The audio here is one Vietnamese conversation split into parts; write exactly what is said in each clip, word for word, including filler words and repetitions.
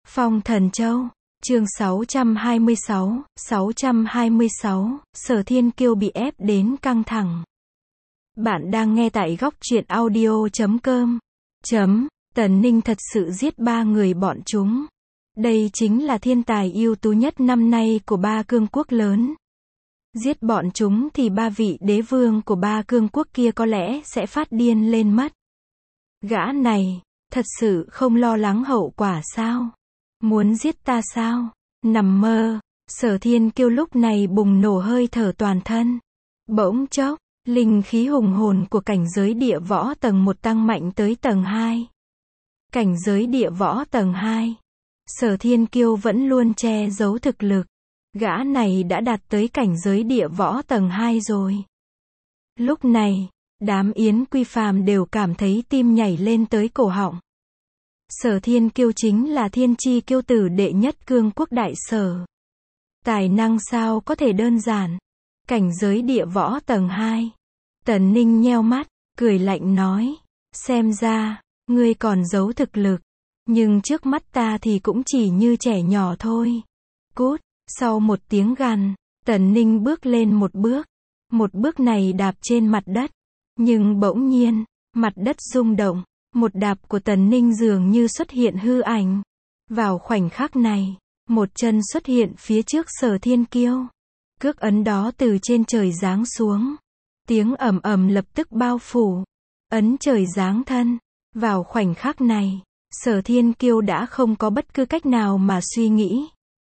Phong Thần Châu, chương sáu trăm hai mươi sáu, sáu trăm hai mươi sáu, Sở Thiên Kiêu bị ép đến căng thẳng. Bạn đang nghe tại góc truyện audio chấm com. Chấm, Tần Ninh thật sự giết ba người bọn chúng. Đây chính là thiên tài ưu tú nhất năm nay của ba cương quốc lớn. Giết bọn chúng thì ba vị đế vương của ba cương quốc kia có lẽ sẽ phát điên lên mất. Gã này, thật sự không lo lắng hậu quả sao? Muốn giết ta sao? Nằm mơ. Sở Thiên Kiêu lúc này bùng nổ hơi thở toàn thân. Bỗng chốc, linh khí hùng hồn của cảnh giới địa võ tầng một tăng mạnh tới tầng hai. Cảnh giới địa võ tầng hai. Sở Thiên Kiêu vẫn luôn che giấu thực lực. Gã này đã đạt tới cảnh giới địa võ tầng hai rồi. Lúc này, đám Yến Quy Phàm đều cảm thấy tim nhảy lên tới cổ họng. Sở Thiên Kiêu chính là thiên chi kiêu tử đệ nhất cương quốc đại sở. Tài năng sao có thể đơn giản. Cảnh giới địa võ tầng hai. Tần Ninh nheo mắt, cười lạnh nói. Xem ra, ngươi còn giấu thực lực. Nhưng trước mắt ta thì cũng chỉ như trẻ nhỏ thôi. Cút. Sau một tiếng gằn, Tần Ninh bước lên một bước. Một bước này đạp trên mặt đất. Nhưng bỗng nhiên, mặt đất rung động. Một đạp của Tần Ninh dường như xuất hiện hư ảnh. Vào khoảnh khắc này, một chân xuất hiện phía trước Sở Thiên Kiêu. Cước ấn đó từ trên trời giáng xuống. Tiếng ầm ầm lập tức bao phủ. Ấn trời giáng thân. Vào khoảnh khắc này, Sở Thiên Kiêu đã không có bất cứ cách nào mà suy nghĩ.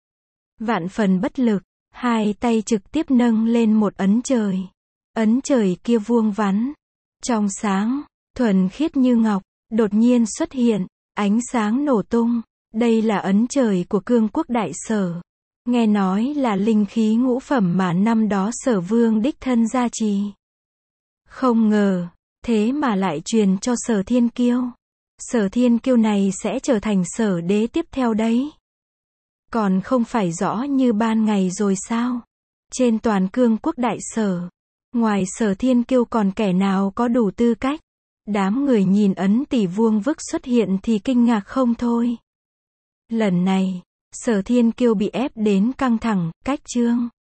Vạn phần bất lực, hai tay trực tiếp nâng lên một ấn trời. Ấn trời kia vuông vắn, trong sáng, thuần khiết như ngọc, đột nhiên xuất hiện, ánh sáng nổ tung. Đây là ấn trời của cương quốc đại sở. Nghe nói là linh khí ngũ phẩm mà năm đó Sở Vương đích thân gia trì. Không ngờ, thế mà lại truyền cho Sở Thiên Kiêu. Sở Thiên Kiêu này sẽ trở thành sở đế tiếp theo đấy. Còn không phải rõ như ban ngày rồi sao? Trên toàn cương quốc đại sở, ngoài Sở Thiên Kiêu còn kẻ nào có đủ tư cách? Đám người nhìn ấn tỷ vuông vức xuất hiện thì kinh ngạc không thôi. Lần này, Sở Thiên Kiêu bị ép đến căng thẳng, cách chương.